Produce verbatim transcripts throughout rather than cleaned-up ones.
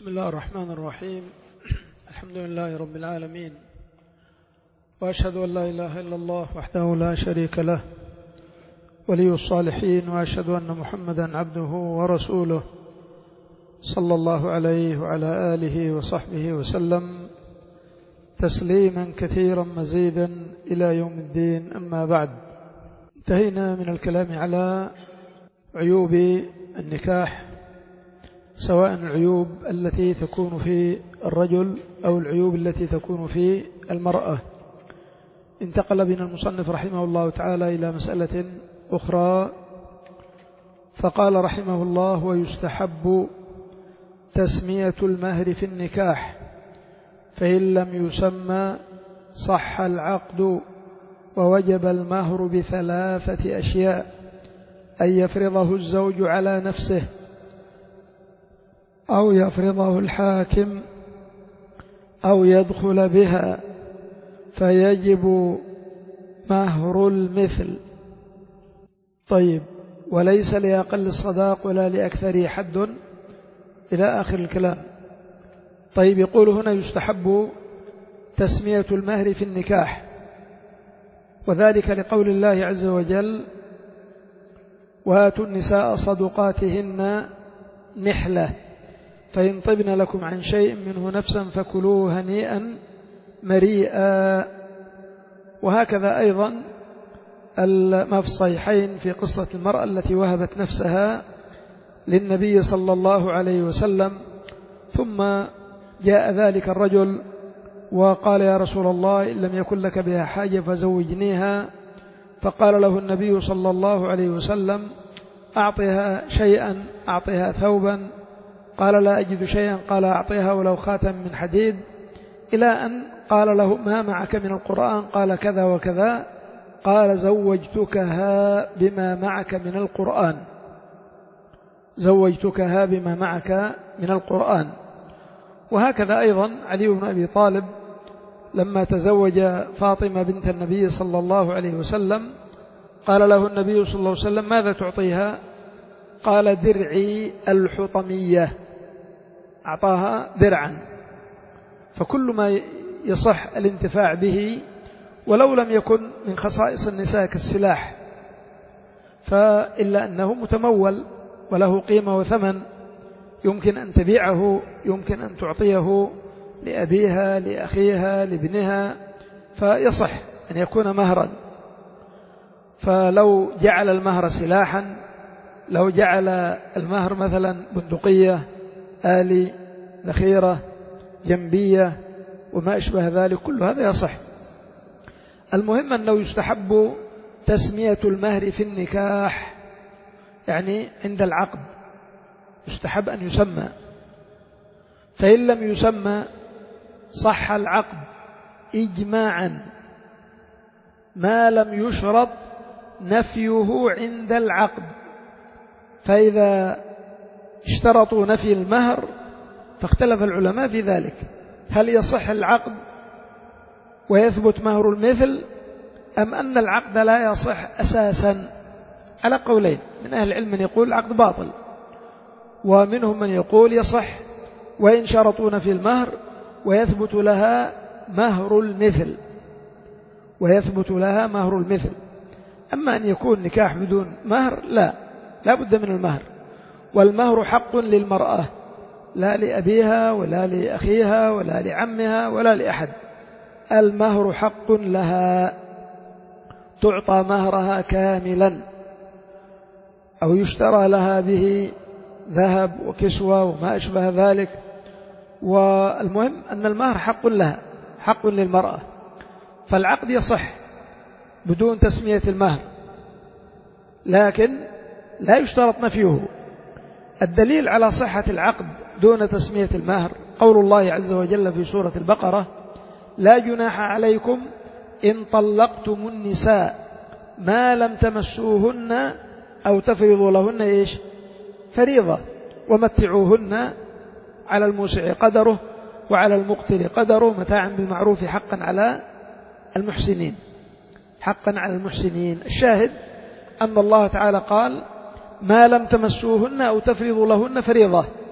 بسم الله الرحمن الرحيم. الحمد لله رب العالمين، وأشهد أن لا إله إلا الله وحده لا شريك له ولي الصالحين، وأشهد أن محمدا عبده ورسوله صلى الله عليه وعلى آله وصحبه وسلم تسليما كثيرا مزيدا إلى يوم الدين. أما بعد، انتهينا من الكلام على عيوب النكاح، سواء العيوب التي تكون في الرجل أو العيوب التي تكون في المرأة. انتقل بنا المصنف رحمه الله تعالى إلى مسألة أخرى، فقال رحمه الله: ويستحب تسمية المهر في النكاح، فإن لم يسمى صح العقد، ووجب المهر بثلاثة أشياء: أن يفرضه الزوج على نفسه، أو يفرضه الحاكم، أو يدخل بها، فيجب مهر المثل. طيب، وليس لأقل الصداق ولا لأكثر حد، إلى آخر الكلام. طيب، يقول هنا: يستحب تسمية المهر في النكاح، وذلك لقول الله عز وجل: وآتوا النساء صدقاتهن نحلة، فإن طبن لكم عن شيء منه نفسا فكلوه هنيئا مريئا. وهكذا أيضا ما في الصحيحين في قصة المرأة التي وهبت نفسها للنبي صلى الله عليه وسلم، ثم جاء ذلك الرجل وقال: يا رسول الله، إن لم يكن لك بها حاجة فزوجنيها. فقال له النبي صلى الله عليه وسلم: أعطها شيئا، أعطها ثوبا. قال: لا أجد شيئا. قال: أعطيها ولو خاتم من حديد، إلى أن قال له: ما معك من القرآن؟ قال: كذا وكذا. قال: زوجتكها بما معك من القرآن، زوجتكها بما معك من القرآن. وهكذا أيضا علي بن أبي طالب لما تزوج فاطمة بنت النبي صلى الله عليه وسلم، قال له النبي صلى الله عليه وسلم: ماذا تعطيها؟ قال: درعي الحطمية. أعطاها درعا. فكل ما يصح الانتفاع به ولو لم يكن من خصائص النساء كالسلاح، فإلا أنه متمول وله قيمة وثمن، يمكن أن تبيعه، يمكن أن تعطيه لأبيها، لأخيها، لابنها، فيصح أن يكون مهرا. فلو جعل المهر سلاحا، لو جعل المهر مثلا بندقية، آلي، ذخيرة، جنبية، وما أشبه ذلك، كل هذا يصح. المهم أنه يستحب تسمية المهر في النكاح، يعني عند العقد يستحب أن يسمى، فإن لم يسمى صح العقد إجماعا ما لم يشرط نفيه عند العقد. فإذا اشترطوا نفي المهر فاختلف العلماء في ذلك: هل يصح العقد ويثبت مهر المثل، أم أن العقد لا يصح أساسا؟ على قولين، من أهل العلم من يقول العقد باطل، ومنهم من يقول يصح وإن شرطوا نفي المهر ويثبت لها مهر المثل، ويثبت لها مهر المثل. أما أن يكون نكاح بدون مهر، لا لا بد من المهر، والمهر حق للمرأة، لا لأبيها ولا لأخيها ولا لعمها ولا لأحد. المهر حق لها، تعطى مهرها كاملا، أو يشترى لها به ذهب وكسوة وما أشبه ذلك. والمهم أن المهر حق لها، حق للمرأة، فالعقد يصح بدون تسمية المهر، لكن لا يشترط نفيه. الدليل على صحة العقد دون تسمية المهر قول الله عز وجل في سورة البقرة: لا جناح عليكم إن طلقتم النساء ما لم تمسوهن أو تفرضوا لهن إيش؟ فريضة، ومتعوهن على الموسع قدره وعلى المقتر قدره متاعا بالمعروف حقا على المحسنين، حقا على المحسنين. الشاهد أن الله تعالى قال: ما لم تمسوهن أو تفرضوا لهن فريضة،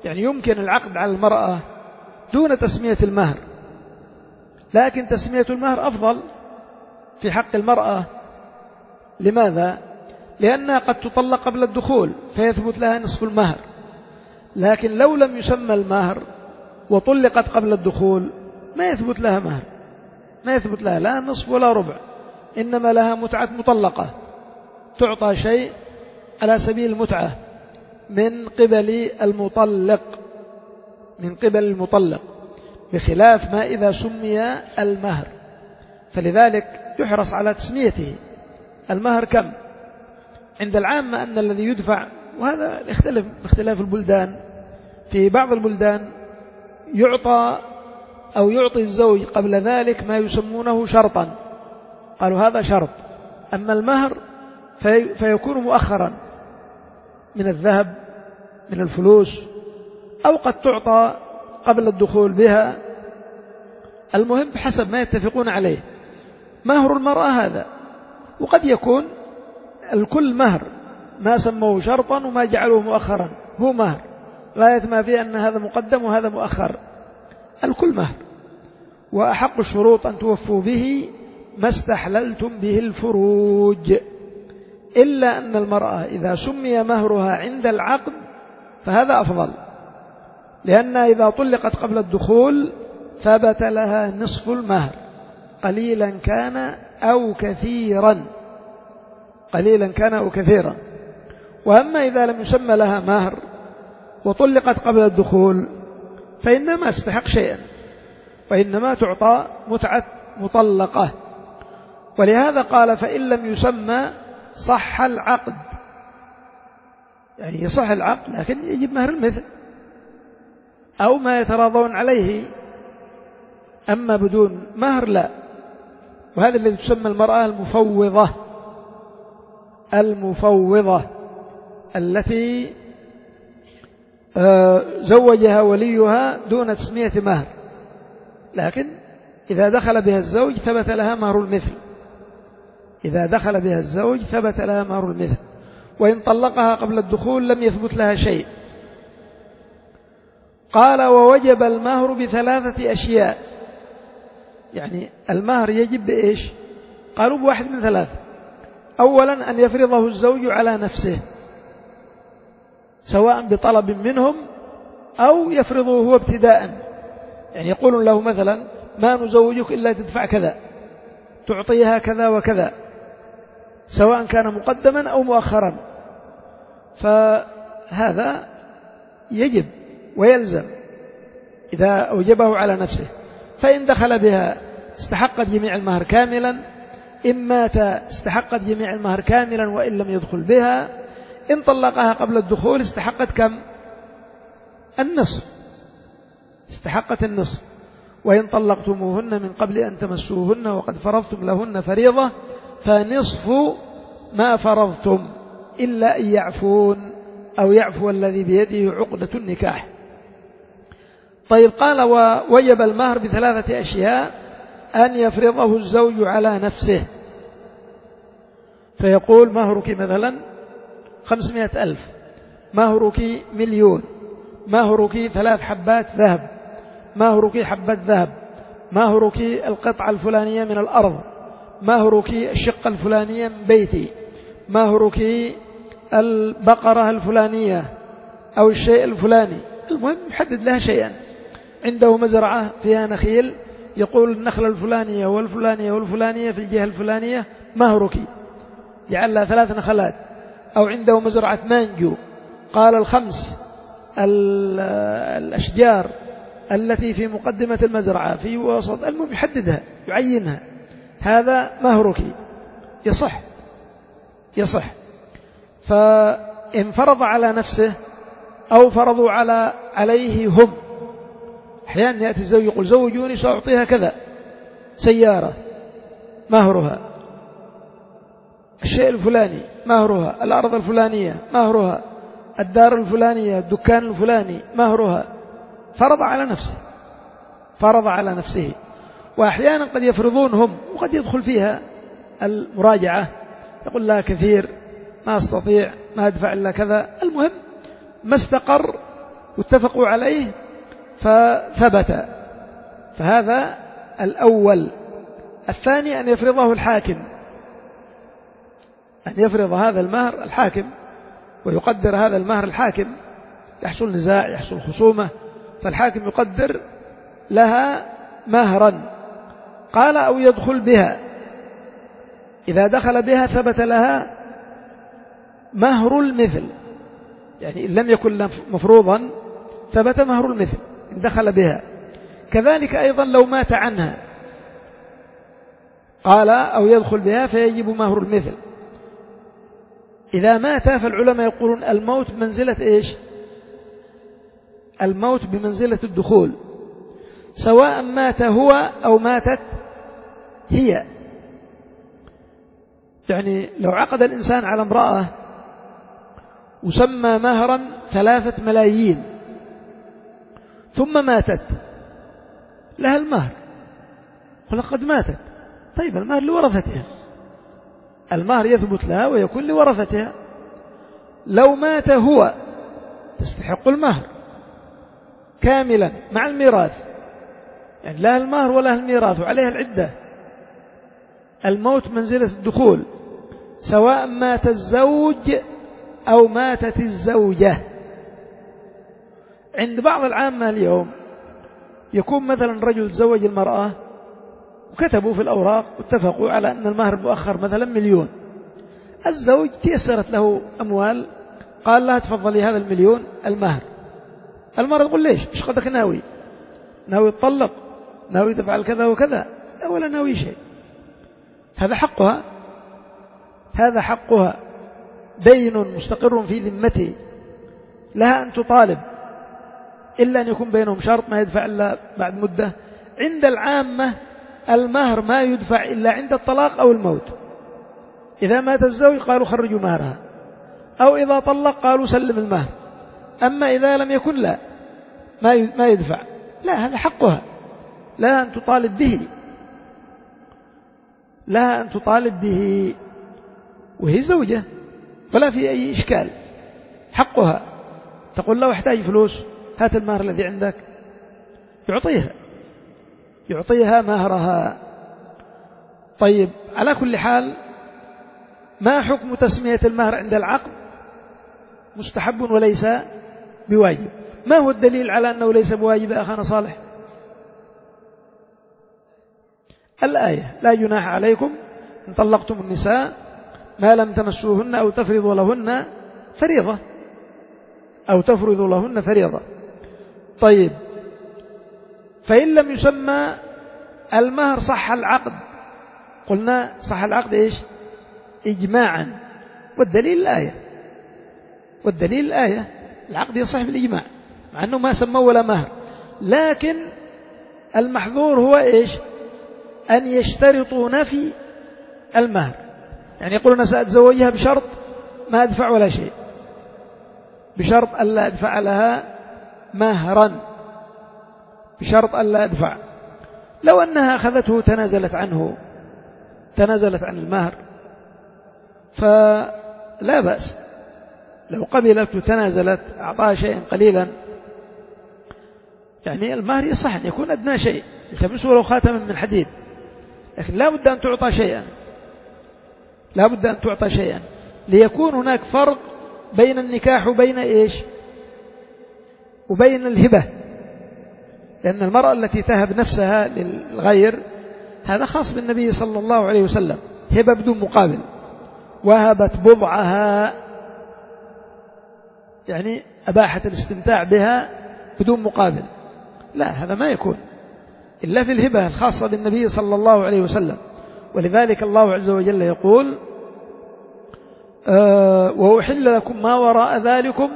يعني يمكن العقد على المرأة دون تسمية المهر، لكن تسمية المهر أفضل في حق المرأة. لماذا؟ لأنها قد تطلق قبل الدخول فيثبت لها نصف المهر، لكن لو لم يسمى المهر وطلقت قبل الدخول ما يثبت لها مهر، ما يثبت لها لا نصف ولا ربع، إنما لها متعة مطلقة، تعطى شيء على سبيل المتعة من قبل المطلق، من قبل المطلق، بخلاف ما إذا سمي المهر. فلذلك يحرص على تسميته. المهر كم؟ عند العامة أن الذي يدفع، وهذا يختلف باختلاف البلدان، في بعض البلدان يعطى أو يعطي الزوج قبل ذلك ما يسمونه شرطا، قالوا هذا شرط. أما المهر في فيكون مؤخرا من الذهب، من الفلوس، أو قد تعطى قبل الدخول بها، المهم بحسب ما يتفقون عليه. مهر المرأة هذا، وقد يكون الكل مهر، ما سموه شرطا وما جعلوه مؤخرا، هو مهر لا يتم فيه أن هذا مقدم وهذا مؤخر، الكل مهر. وأحق الشروط أن توفوا به ما استحللتم به الفروج، إلا أن المرأة إذا سمي مهرها عند العقد فهذا أفضل، لأن إذا طلقت قبل الدخول ثبت لها نصف المهر قليلا كان أو كثيرا، قليلا كان أو كثيرا. وأما إذا لم يسمى لها مهر وطلقت قبل الدخول فإنما استحق شيئا، وإنما تعطى متعة مطلقة. ولهذا قال فإن لم يسمى صح العقد، يعني يصح العقد لكن يجب مهر المثل أو ما يتراضون عليه، أما بدون مهر لا. وهذا الذي تسمى المرأة المفوضة، المفوضة التي زوجها وليها دون تسمية مهر، لكن إذا دخل بها الزوج ثبت لها مهر المثل، إذا دخل بها الزوج ثبت لها مهر المثل، وإن طلقها قبل الدخول لم يثبت لها شيء. قال ووجب المهر بثلاثة أشياء، يعني المهر يجب بإيش؟ قالوا بواحد من ثلاثة. أولا أن يفرضه الزوج على نفسه، سواء بطلب منهم أو يفرضه هو ابتداء، يعني يقولون له مثلا ما نزوجك إلا تدفع كذا، تعطيها كذا وكذا، سواء كان مقدما أو مؤخرا، فهذا يجب ويلزم إذا أوجبه على نفسه. فإن دخل بها استحقت جميع المهر كاملا، إن مات استحقت جميع المهر كاملا وإن لم يدخل بها. إن طلقها قبل الدخول استحقت كم؟ النصف، استحقت النصف. وإن طلقتموهن من قبل أن تمسوهن وقد فرضتم لهن فريضة فنصف ما فرضتم إلا أن يعفون أو يعفو الذي بيده عقدة النكاح. طيب قال ووجب المهر بثلاثة أشياء: أن يفرضه الزوج على نفسه، فيقول مهرك مثلا خمسمائة ألف، مهرك مليون، مهرك ثلاث حبات ذهب، مهرك حبة ذهب، مهرك القطعة الفلانية من الأرض، مهرك الشقة الفلانية من بيتي، مهرك البقرة الفلانية أو الشيء الفلاني. المهم يحدد لها شيئا. عنده مزرعة فيها نخيل، يقول النخلة الفلانية والفلانية والفلانية في الجهة الفلانية مهرك، جعل لها ثلاث نخلات. أو عنده مزرعة مانجو، قال الخمس الأشجار التي في مقدمة المزرعة في وسط، المهم يحددها يعينها، هذا مهرك، يصح يصح. فإن فرض على نفسه أو فرضوا على عليه هم، أحيانا يأتي الزوج يقول زوجوني سأعطيها كذا، سيارة مهرها، الشيء الفلاني مهرها، الأرض الفلانية مهرها، الدار الفلانية، الدكان الفلاني مهرها، فرض على نفسه، فرض على نفسه. وأحيانا قد يفرضون هم وقد يدخل فيها المراجعة، يقول لا كثير، ما أستطيع، ما أدفع إلا كذا. المهم ما استقر واتفقوا عليه فثبت، فهذا الأول. الثاني أن يفرضه الحاكم، أن يفرض هذا المهر الحاكم ويقدر هذا المهر الحاكم. يحصل نزاع، يحصل خصومة، فالحاكم يقدر لها مهرا. قال أو يدخل بها، إذا دخل بها ثبت لها مهر المثل، يعني إن لم يكن مفروضا ثبت مهر المثل إن دخل بها. كذلك أيضا لو مات عنها، قال أو يدخل بها فيجب مهر المثل. إذا مات فالعلماء يقولون الموت بمنزلة إيش؟ الموت بمنزلة الدخول، سواء مات هو أو ماتت هي. يعني لو عقد الإنسان على امرأة وسمى مهرا ثلاثة ملايين ثم ماتت، لها المهر ولقد ماتت، طيب المهر لورثتها، المهر يثبت لها ويكون لورثتها. لو مات هو تستحق المهر كاملا مع الميراث، يعني لها المهر ولها الميراث وعليها العدة. الموت منزلة الدخول، سواء مات الزوج أو ماتت الزوجة. عند بعض العامة اليوم يكون مثلا رجل تزوج المرأة وكتبوا في الأوراق واتفقوا على أن المهر المؤخر مثلا مليون. الزوج تيسرت له أموال، قال لها تفضلي هذا المليون المهر. المرأة تقول ليش؟ إيش قدك ناوي؟ ناوي تطلق؟ ناوي تفعل كذا وكذا؟ لا ولا ناوي شيء. هذا حقها، هذا حقها، دين مستقر في ذمته، لها أن تطالب، إلا أن يكون بينهم شرط ما يدفع إلا بعد مدة. عند العامة المهر ما يدفع إلا عند الطلاق أو الموت. إذا مات الزوج قالوا خرجوا مهرها، أو إذا طلق قالوا سلم المهر. أما إذا لم يكن لا ما يدفع، لا هذا حقها، لها أن تطالب به، لها أن تطالب به وهي زوجة ولا في أي إشكال. حقها، تقول له احتاج فلوس هات المهر الذي عندك، يعطيها يعطيها مهرها. طيب على كل حال، ما حكم تسمية المهر عند العقد؟ مستحب وليس بواجب. ما هو الدليل على أنه ليس بواجب يا أخانا صالح؟ الآية لا جناح عليكم إن طلقتم النساء ما لم تمسوهن أو تفرضوا لهن فريضة أو تفرضوا لهن فريضة. طيب فإن لم يسمى المهر صح العقد. قلنا صح العقد إيش؟ إجماعا، والدليل الآية، والدليل الآية العقد يصح بالإجماع مع أنه ما سموا ولا مهر. لكن المحظور هو إيش؟ أن يشترطوا نفي المهر، يعني يقولون سأتزوجها بشرط ما أدفع ولا شيء، بشرط ألا أدفع لها مهرا، بشرط ألا أدفع. لو أنها أخذته تنازلت عنه، تنازلت عن المهر، فلا بأس. لو قبلت وتنازلت أعطاها شيئا قليلا، يعني المهر يصح أن يكون أدنى شيء، يلتمسه لو خاتما من حديد، لكن لا بد أن تعطى شيئا، لا بد أن تعطى شيئا ليكون هناك فرق بين النكاح وبين إيش؟ وبين الهبة. لأن المرأة التي تهب نفسها للغير هذا خاص بالنبي صلى الله عليه وسلم، هبة بدون مقابل. وهبت بضعها، يعني أباحت الاستمتاع بها بدون مقابل. لا، هذا ما يكون إلا في الهبة الخاصة بالنبي صلى الله عليه وسلم. ولذلك الله عز وجل يقول أه وأحل لكم ما وراء ذلكم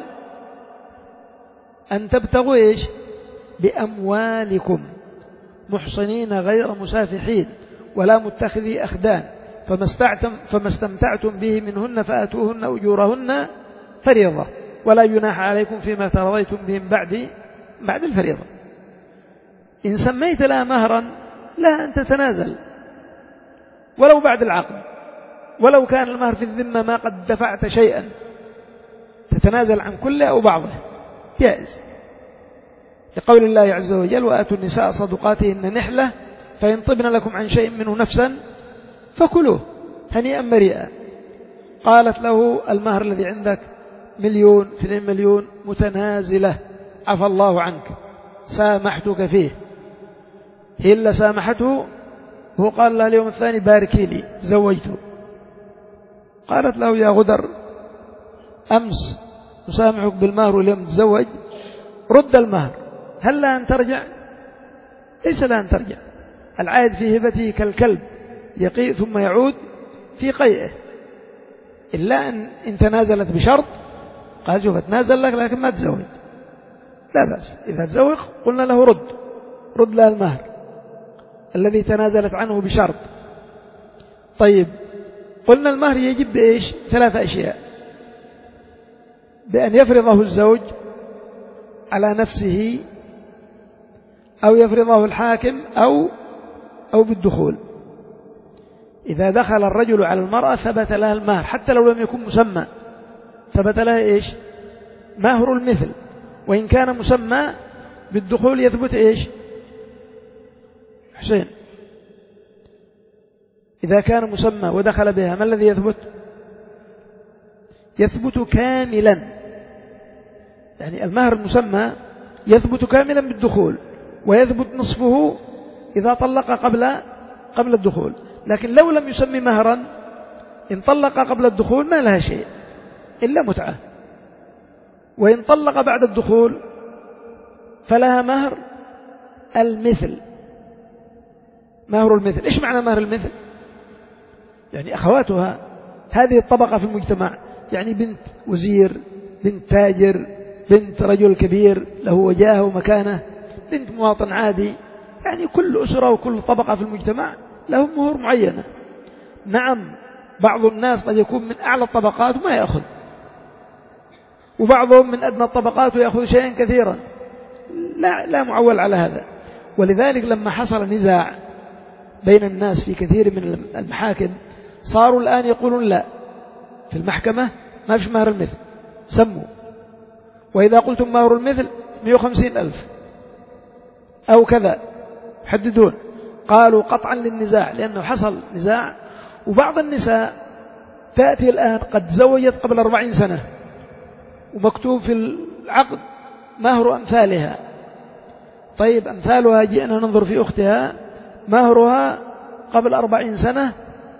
أن تبتغوا إيش؟ بأموالكم محصنين غير مسافحين ولا متخذي أخدان فما استمتعتم, فما استمتعتم به منهن فآتوهن أجورهن فريضة ولا جناح عليكم فيما ترضيتم به بعد بعد الفريضة. إن سميت لها مهرا لا أن تتنازل ولو بعد العقد، ولو كان المهر في الذمة ما قد دفعت شيئا، تتنازل عن كله أو بعضه جائز. لقول الله عز وجل وآتوا النساء صدقاتهن نحلة فإن طبن لكم عن شيء منه نفسا فكلوه هنيئا مريئا. قالت له المهر الذي عندك مليون اثنين مليون متنازلة عفى الله عنك سامحتك فيه. هي اللي سامحته وهو قال لها اليوم الثاني باركي لي تزوجته. قالت له يا غدر أمس نسامحك بالمهر واليوم تزوج رد المهر. هل لا أن ترجع؟ ليس لا أن ترجع. العائد في هبته كالكلب يقيء ثم يعود في قيئه إلا أن إن تنازلت بشرط قال شوف اتنازل لك لكن ما تزوج لا بأس. إذا تزوج قلنا له رد رد لها المهر الذي تنازلت عنه بشرط. طيب قلنا المهر يجب بإيش؟ ثلاثة أشياء: بأن يفرضه الزوج على نفسه أو يفرضه الحاكم أو أو بالدخول. إذا دخل الرجل على المرأة ثبت لها المهر حتى لو لم يكن مسمى، ثبت لها إيش؟ مهر المثل. وإن كان مسمى بالدخول يثبت إيش؟ حسين إذا كان مسمى ودخل بها ما الذي يثبت؟ يثبت كاملا، يعني المهر المسمى يثبت كاملا بالدخول ويثبت نصفه إذا طلق قبل قبل الدخول. لكن لو لم يسمي مهرا إن طلق قبل الدخول ما لها شيء إلا متعة، وإن طلق بعد الدخول فلها مهر المثل. مهر المثل إيش معنى مهر المثل؟ يعني أخواتها هذه الطبقة في المجتمع، يعني بنت وزير، بنت تاجر، بنت رجل كبير له وجاهه ومكانه، بنت مواطن عادي، يعني كل أسرة وكل طبقة في المجتمع لهم مهور معينة. نعم بعض الناس قد يكون من أعلى الطبقات وما يأخذ، وبعضهم من أدنى الطبقات ويأخذ شيئا كثيرا، لا, لا معول على هذا. ولذلك لما حصل نزاع بين الناس في كثير من المحاكم صاروا الآن يقولون لا في المحكمة ما فيش مهر المثل سموا، وإذا قلتم مهر المثل مئة وخمسين ألف أو كذا حددون. قالوا قطعا للنزاع لأنه حصل نزاع. وبعض النساء تأتي الآن قد زوجت قبل أربعين سنة ومكتوب في العقد مهر أمثالها. طيب أمثالها جئنا ننظر في أختها مهرها قبل أربعين سنة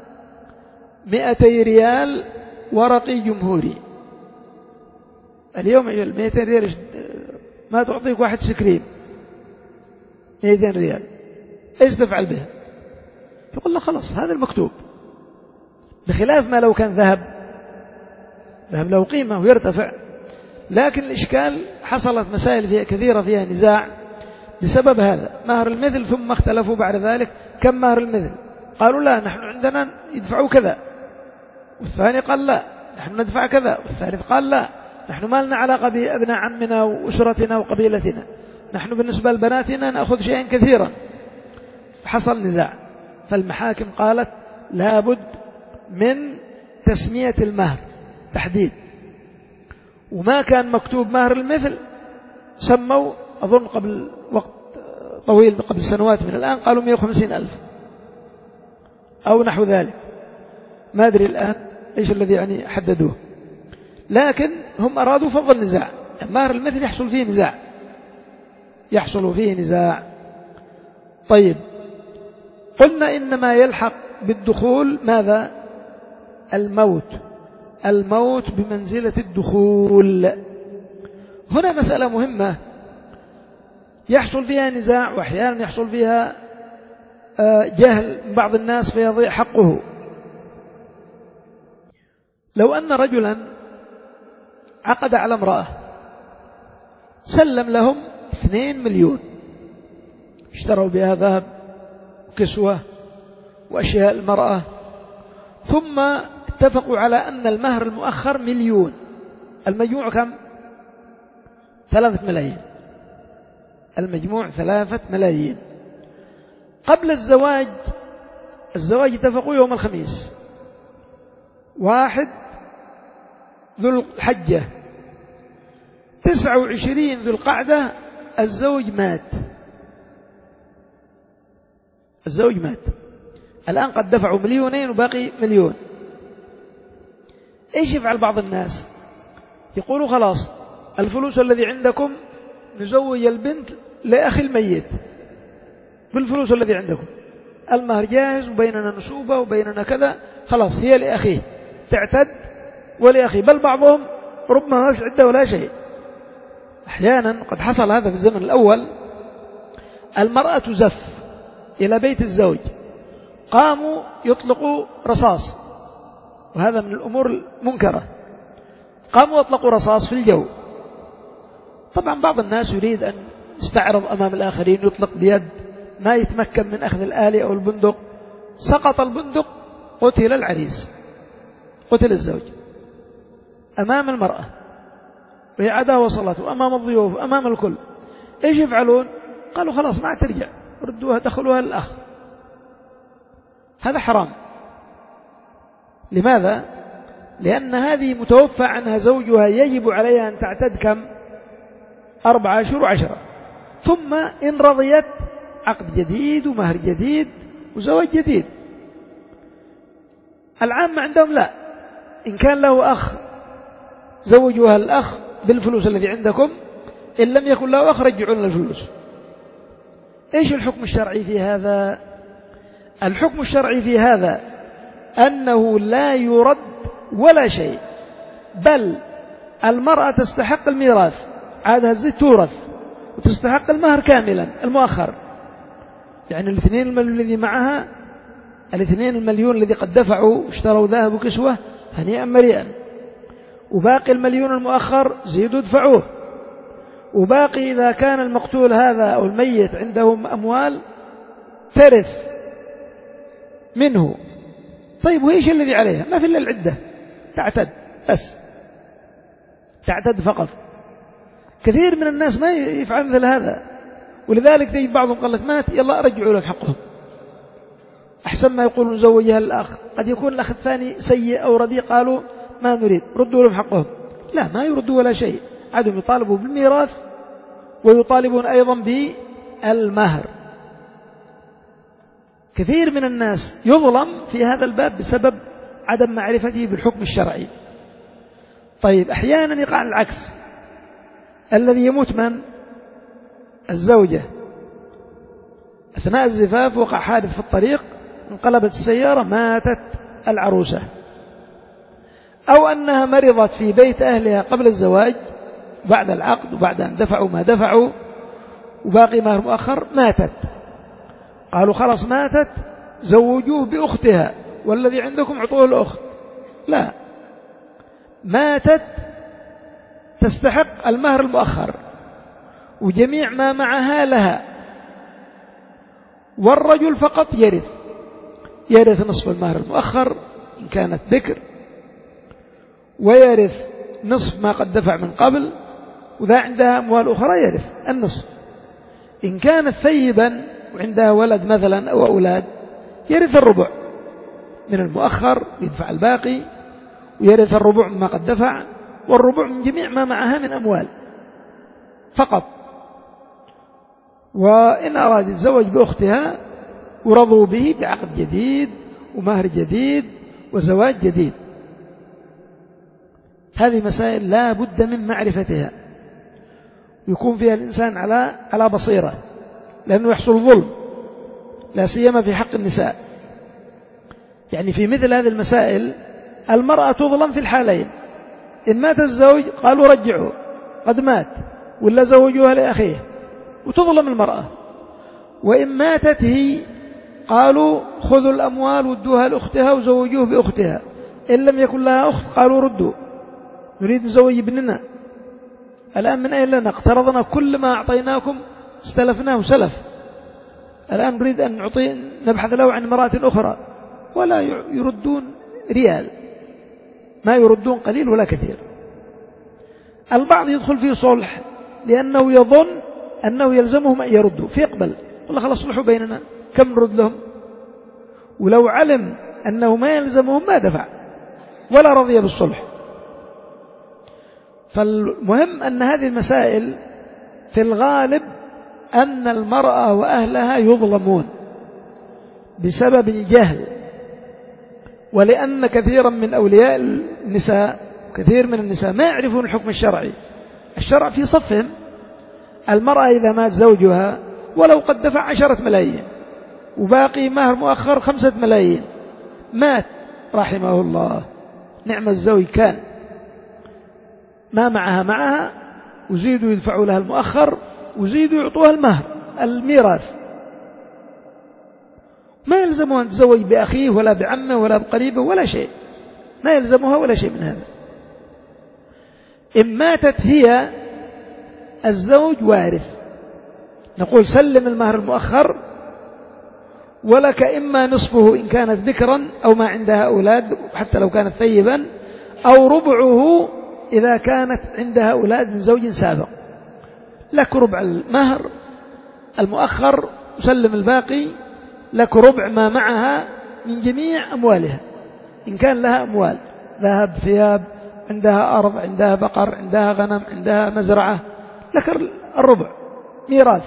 مئتي ريال ورقي جمهوري. اليوم المئتين ريال ما تعطيك واحد سكريم، مئتين ريال إيش تفعل بها؟ يقول له خلاص هذا المكتوب. بخلاف ما لو كان ذهب، ذهب له قيمة ويرتفع. لكن الإشكال حصلت مسائل فيها كثيرة فيها نزاع بسبب هذا مهر المثل. ثم اختلفوا بعد ذلك كم مهر المثل؟ قالوا لا نحن عندنا يدفعوا كذا، والثاني قال لا نحن ندفع كذا، والثالث قال لا نحن ما لنا علاقة بأبناء عمنا وأسرتنا وقبيلتنا، نحن بالنسبة لبناتنا نأخذ شيئا كثيرا. حصل نزاع، فالمحاكم قالت لابد من تسمية المهر تحديد. وما كان مكتوب مهر المثل سموا أظن قبل وقت طويل قبل سنوات من الآن قالوا مئة وخمسين ألف أو نحو ذلك، ما أدري الآن إيش الذي يعني حددوه. لكن هم أرادوا فضل النزاع. مهر المثل يحصل فيه نزاع، يحصل فيه نزاع. طيب قلنا إنما يلحق بالدخول ماذا؟ الموت. الموت بمنزلة الدخول. هنا مسألة مهمة يحصل فيها نزاع، وأحيانا يحصل فيها جهل من بعض الناس فيضيع حقه. لو أن رجلا عقد على امرأة سلم لهم اثنين مليون، اشتروا بها ذهب وكسوة وأشياء المرأة، ثم اتفقوا على أن المهر المؤخر مليون، المجموع كم؟ ثلاثة ملايين، المجموع ثلاثة ملايين. قبل الزواج الزواج اتفقوا يوم الخميس واحد ذو الحجة، تسعة وعشرين ذو القعدة الزوج مات الزوج مات الآن قد دفعوا مليونين وباقي مليون. إيش يفعل بعض الناس؟ يقولوا خلاص الفلوس الذي عندكم نزوج البنت لأخي الميت بالفلوس الذي عندكم، المهر جاهز وبيننا نسوبة وبيننا كذا، خلاص هي لأخيه تعتد ولأخيه، بل بعضهم ربما ما في عدة ولا شيء. أحيانا قد حصل هذا في الزمن الأول، المرأة تزف إلى بيت الزوج، قاموا يطلقوا رصاص، وهذا من الأمور المنكرة، قاموا يطلقوا رصاص في الجو. طبعا بعض الناس يريد أن يستعرض أمام الآخرين، يطلق بيد، ما يتمكن من أخذ الآلي أو البندق، سقط البندق، قتل العريس، قتل الزوج أمام المرأة، وإعادها وصلته أمام الضيوف أمام الكل. إيش يفعلون؟ قالوا خلاص ما ترجع، ردوها دخلوها للأخ. هذا حرام. لماذا؟ لأن هذه متوفى عنها زوجها، يجب عليها أن تعتد كم؟ أربعة أشهر وعشرة، ثم إن رضيت عقد جديد ومهر جديد وزواج جديد. العامة عندهم لا، إن كان له أخ زوجوها الأخ بالفلوس الذي عندكم، إن لم يكن له أخ رجعوا لنا الفلوس. إيش الحكم الشرعي في هذا؟ الحكم الشرعي في هذا أنه لا يرد ولا شيء، بل المرأة تستحق الميراث، عادها الزي تورث، وتستحق المهر كاملا المؤخر. يعني الاثنين المليون الذي معها، الاثنين المليون الذي قد دفعوا واشتروا ذهب وكسوة هنيئا مريئا، وباقي المليون المؤخر زيدوا دفعوه، وباقي إذا كان المقتول هذا أو الميت عندهم أموال ترث منه. طيب وإيش الذي عليها؟ ما في إلا العدة، تعتد بس، تعتد فقط. كثير من الناس ما يفعل مثل هذا، ولذلك تجد بعضهم قال لك مات يلا رجعوا لهم حقهم، أحسن ما يقولون زوجها الأخ. قد يكون الأخ الثاني سيء أو رديء، قالوا ما نريد، ردوا لهم حقهم. لا، ما يردوا ولا شيء، عادهم يطالبوا بالميراث ويطالبون أيضا بالمهر. كثير من الناس يظلم في هذا الباب بسبب عدم معرفته بالحكم الشرعي. طيب أحيانا يقع العكس، الذي يموت من؟ الزوجة، أثناء الزفاف وقع حادث في الطريق، انقلبت السيارة، ماتت العروسة، أو أنها مرضت في بيت أهلها قبل الزواج بعد العقد وبعد أن دفعوا ما دفعوا وباقي مهر مؤخر، ماتت. قالوا خلاص ماتت زوجوه بأختها، والذي عندكم عطوه الأخت. لا، ماتت تستحق المهر المؤخر وجميع ما معها لها، والرجل فقط يرث، يرث نصف المهر المؤخر إن كانت بكر، ويرث نصف ما قد دفع من قبل، وذا عندها أموال أخرى يرث النصف. إن كانت ثيبا وعندها ولد مثلا أو أولاد يرث الربع من المؤخر، يدفع الباقي، ويرث الربع مما قد دفع، والربع من جميع ما معها من أموال فقط. وإن أراد الزواج بأختها ورضوا به بعقد جديد ومهر جديد وزواج جديد. هذه مسائل لا بد من معرفتها، يكون فيها الإنسان على على بصيرة، لأنه يحصل ظلم لا سيما في حق النساء. يعني في مثل هذه المسائل المرأة تظلم في الحالين، إن مات الزوج قالوا رجعوا قد مات، ولا زوجوها لأخيه وتظلم المرأة، وإن ماتت هي قالوا خذوا الأموال وادوها لأختها وزوجوه بأختها، إن لم يكن لها أخت قالوا ردوا نريد نزوج ابننا. الآن من أين لنا؟ اقترضنا كل ما أعطيناكم استلفناه سلف، الآن نريد أن نعطي نبحث له عن امرأة أخرى، ولا يردون ريال، ما يردون قليل ولا كثير. البعض يدخل في صلح لأنه يظن أنه يلزمهم أن يردوا، فيقبل والله خلاص صلحوا بيننا كم نرد لهم، ولو علم أنه ما يلزمهم ما دفع ولا رضي بالصلح. فالمهم أن هذه المسائل في الغالب أن المرأة وأهلها يظلمون بسبب الجهل، ولأن كثيرا من أولياء النساء كثير من النساء ما يعرفون الحكم الشرعي. الشرع في صفهم. المرأة إذا مات زوجها ولو قد دفع عشرة ملايين وباقي مهر مؤخر خمسة ملايين، مات رحمه الله، نعم الزوج كان، ما معها معها، وزيدوا يدفعوا لها المؤخر وزيدوا يعطوها المهر الميراث، ما يلزمها أن تزوج بأخيه ولا بعمه ولا بقريبه ولا شيء، ما يلزمها ولا شيء من هذا. إن ماتت هي الزوج وارث، نقول سلم المهر المؤخر ولك إما نصفه إن كانت ذكرا أو ما عندها أولاد حتى لو كانت ثيبا، أو ربعه إذا كانت عندها أولاد من زوج سابق، لك ربع المهر المؤخر وسلم الباقي، لك ربع ما معها من جميع أموالها إن كان لها أموال، ذهب ثياب، عندها أرض، عندها بقر، عندها غنم، عندها مزرعة، لك الربع ميراث.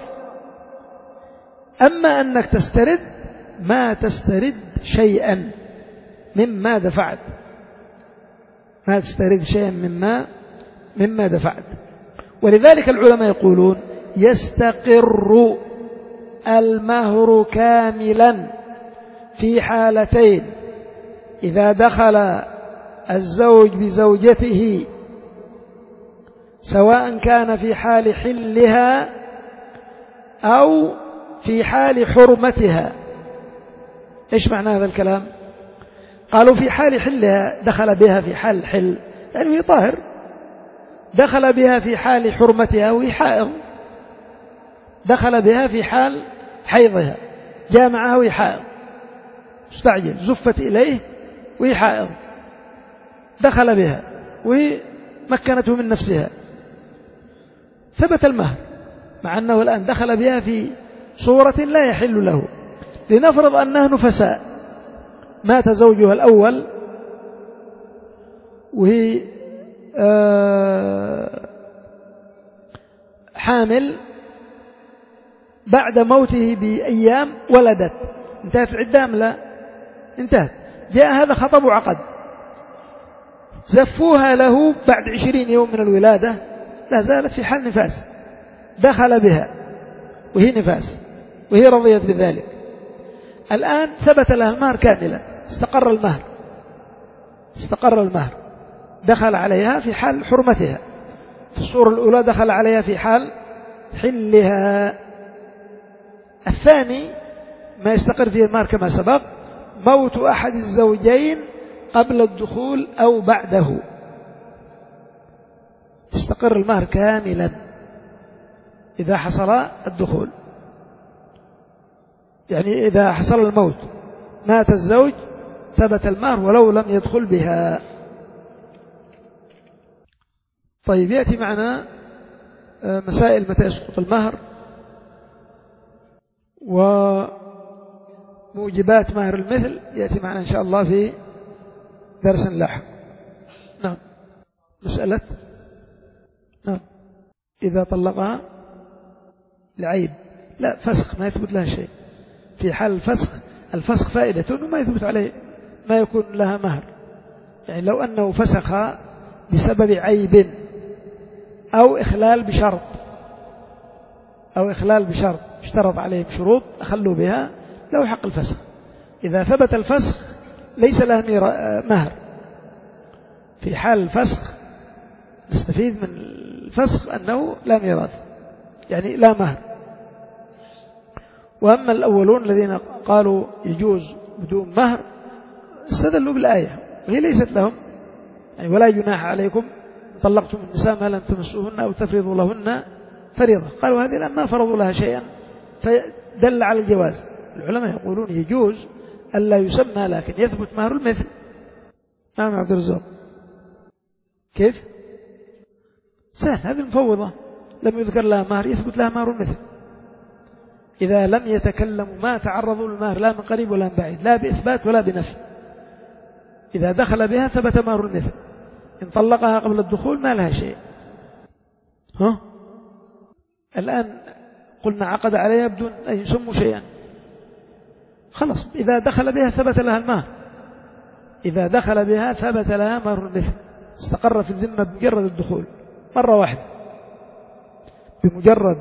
أما أنك تسترد ما تسترد شيئا مما دفعت، ما تسترد شيئا مما مما دفعت. ولذلك العلماء يقولون يستقر المهر كاملا في حالتين: إذا دخل الزوج بزوجته سواء كان في حال حلها أو في حال حرمتها. إيش معنى هذا الكلام؟ قالوا في حال حلها، دخل بها في حال الحل يعني هي طاهر، دخل بها في حال حرمتها وهي حائض، دخل بها في حال حيضها، جامعها وهي حائض، مستعجل، زفت إليه وهي حائض، دخل بها وهي مكنته من نفسها، ثبت المهر، مع أنه الآن دخل بها في صورة لا يحل له. لنفرض أنها نفساء، مات زوجها الأول وهي حامل، بعد موته بأيام ولدت، انتهت العدة أم لا؟ انتهت. جاء هذا خطب وعقد، زفوها له بعد عشرين يوم من الولادة، لا زالت في حال نفاس، دخل بها وهي نفاس وهي رضيت بذلك، الآن ثبت لها المهر كاملا، استقر المهر، استقر المهر، دخل عليها في حال حرمتها، في الصورة الأولى دخل عليها في حال حلها. الثاني ما يستقر فيه المهر كما سبق: موت أحد الزوجين قبل الدخول أو بعده، تستقر المهر كاملا إذا حصل الدخول، يعني إذا حصل الموت مات الزوج ثبت المهر ولو لم يدخل بها. طيب، يأتي معنا مسائل متى يسقط المهر وموجبات مهر المثل، يأتي معنا إن شاء الله في درس لاحق. نعم. مسألة نعم إذا طلقها لعيب، لا فسخ، ما يثبت لها شيء. في حال الفسخ، الفسخ فائدته أنه ما يثبت عليه، ما يكون لها مهر. يعني لو أنه فسخ بسبب عيب أو إخلال بشرط، أو إخلال بشرط اشترط عليه بشروط أخلوا بها، له حق الفسخ. إذا ثبت الفسخ ليس له مهر. في حال الفسخ نستفيد من الفسخ أنه لا ميراث، يعني لا مهر. وأما الأولون الذين قالوا يجوز بدون مهر استدلوا بالآية وهي ليست لهم، يعني ولا جناح عليكم طلقتم النساء ما لم تمسوهن أو تفرضوا لهن فريضة. قالوا هذه لما فرضوا لها شيئا فدل على الجواز. العلماء يقولون يجوز ألا يسمى لكن يثبت مهر المثل. نعم عبد الرزاق، كيف؟ سهل، هذه المفوضة لم يذكر لها مهر يثبت لها مهر المثل إذا لم يتكلموا ما تعرضوا للمهر لا من قريب ولا من بعيد، لا بإثبات ولا بنفي. إذا دخل بها ثبت مهر المثل، إن طلقها قبل الدخول ما لها شيء. ها؟ الآن قلنا عقد عليها بدون أن يسموا شيئا، خلص إذا دخل بها ثبت لها المهر، إذا دخل بها ثبت لها مهر المثل، استقر في الذمة بمجرد الدخول مرة واحدة، بمجرد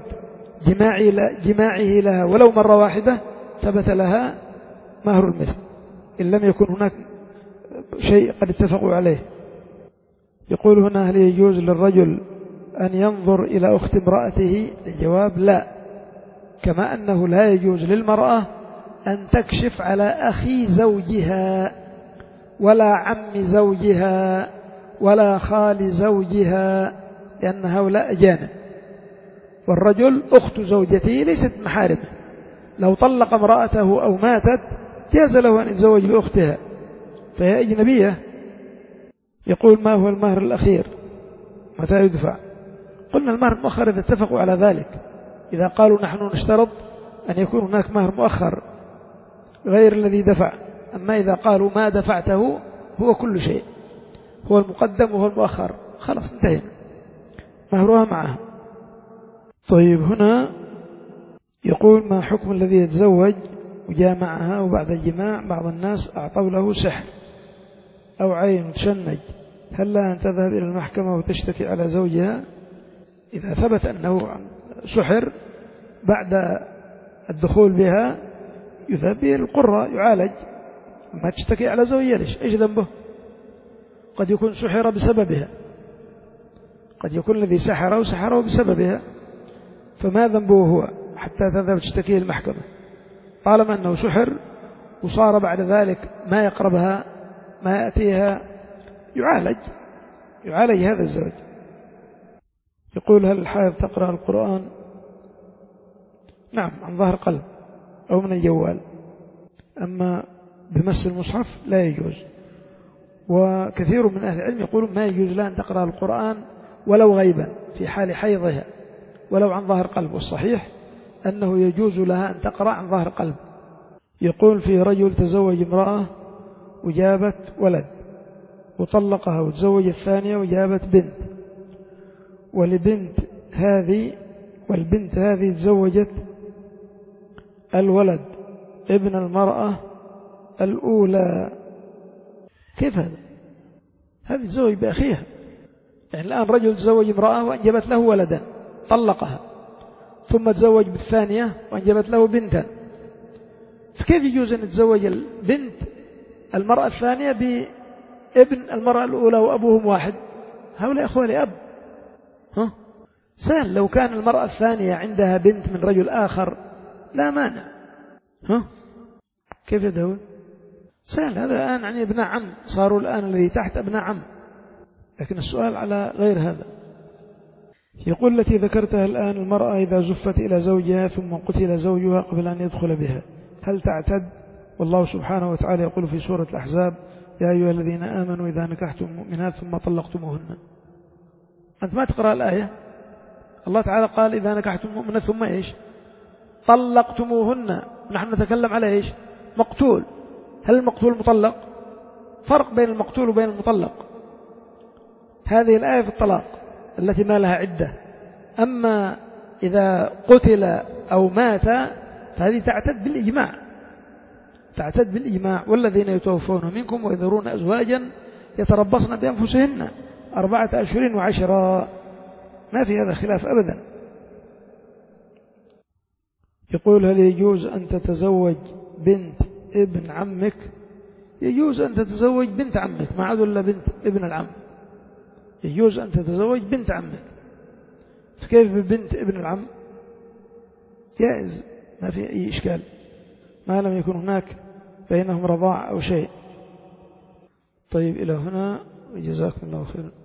جماعه لها ولو مرة واحدة ثبت لها مهر المثل إن لم يكن هناك شيء قد اتفقوا عليه. يقول هنا: هل يجوز للرجل أن ينظر إلى أخت امرأته؟ الجواب: لا، كما أنه لا يجوز للمرأة أن تكشف على أخي زوجها ولا عم زوجها ولا خال زوجها، لأن هؤلاء أجانب، والرجل أخت زوجته ليست محارمه، لو طلق امرأته أو ماتت جاز له أن يتزوج بأختها فهي أجنبية. يقول: ما هو المهر الأخير؟ متى يدفع؟ قلنا المهر المؤخر إذا اتفقوا على ذلك، إذا قالوا نحن نشترط أن يكون هناك مهر مؤخر غير الذي دفع، أما إذا قالوا ما دفعته هو كل شيء، هو المقدم وهو المؤخر، خلاص انتهينا، مهرها معها. طيب هنا يقول: ما حكم الذي يتزوج وجامعها وبعد الجماع بعض الناس أعطوا له سحر أو عين وتشنج، هل لها أن تذهب إلى المحكمة وتشتكي على زوجها؟ إذا ثبت أنه سحر بعد الدخول بها يذهب به القرة يعالج، ما تشتكي على زوجها ليش؟ إيش ذنبه؟ قد يكون سحر بسببها، قد يكون الذي سحره سحره بسببها، فما ذنبه هو حتى تذهب تشتكيه المحكمة؟ طالما أنه سحر وصار بعد ذلك ما يقربها ما يأتيها يعالج يعالج هذا الزوج. يقول: هل الحائض تقرأ القرآن؟ نعم، عن ظهر قلب أو من الجوال، أما بمس المصحف لا يجوز. وكثير من أهل العلم يقولون ما يجوز لها أن تقرأ القرآن ولو غيبا في حال حيضها ولو عن ظهر قلب، والصحيح أنه يجوز لها أن تقرأ عن ظهر قلب. يقول: في رجل تزوج امرأة وجابت ولد وطلقها وتزوج الثانية وجابت بنت، ولبنت هذه والبنت هذه تزوجت الولد ابن المرأة الأولى، كيف هذا؟ هذه تزوج بأخيها، يعني الآن رجل تزوج امرأة وأنجبت له ولدا طلقها، ثم تزوج بالثانية وأنجبت له بنتا، فكيف يجوز أن يتزوج البنت المرأة الثانية بابن المرأة الأولى وأبوهم واحد؟ هؤلاء أخوة لأب. ها؟ سهل لو كان المرأة الثانية عندها بنت من رجل آخر لا مانع. ها؟ كيف يدهون؟ سهل، هذا الآن يعني ابناء عم، صاروا الآن الذي تحت ابناء عم، لكن السؤال على غير هذا. يقول: التي ذكرتها الآن المرأة إذا زفت إلى زوجها ثم قتل زوجها قبل أن يدخل بها هل تعتد؟ والله سبحانه وتعالى يقول في سورة الأحزاب: يا أيها الذين آمنوا إذا نكحتم المؤمنات ثم طلقتموهن. أنت ما تقرأ الآية؟ الله تعالى قال: إذا نكحتم المؤمنات ثم إيش؟ طلقتموهن. نحن نتكلم على إيش؟ مقتول. هل المقتول مطلق؟ فرق بين المقتول وبين المطلق. هذه الآية في الطلاق التي ما لها عدة، أما إذا قتل أو مات فهذه تعتد بالإجماع، تعتد بالإجماع. والذين يتوفون منكم ويذرون أزواجا يتربصن بأنفسهن أربعة أشهر وعشرا، ما في هذا خلاف أبدا. يقول: هل يجوز أن تتزوج بنت ابن عمك؟ يجوز أن تتزوج بنت عمك، ما عاد إلا بنت ابن العم، يجوز أن تتزوج بنت عمك، فكيف ببنت ابن العم؟ جائز، ما في أي إشكال، ما لم يكن هناك بينهم رضاع أو شيء. طيب إلى هنا، وجزاكم الله خيرا.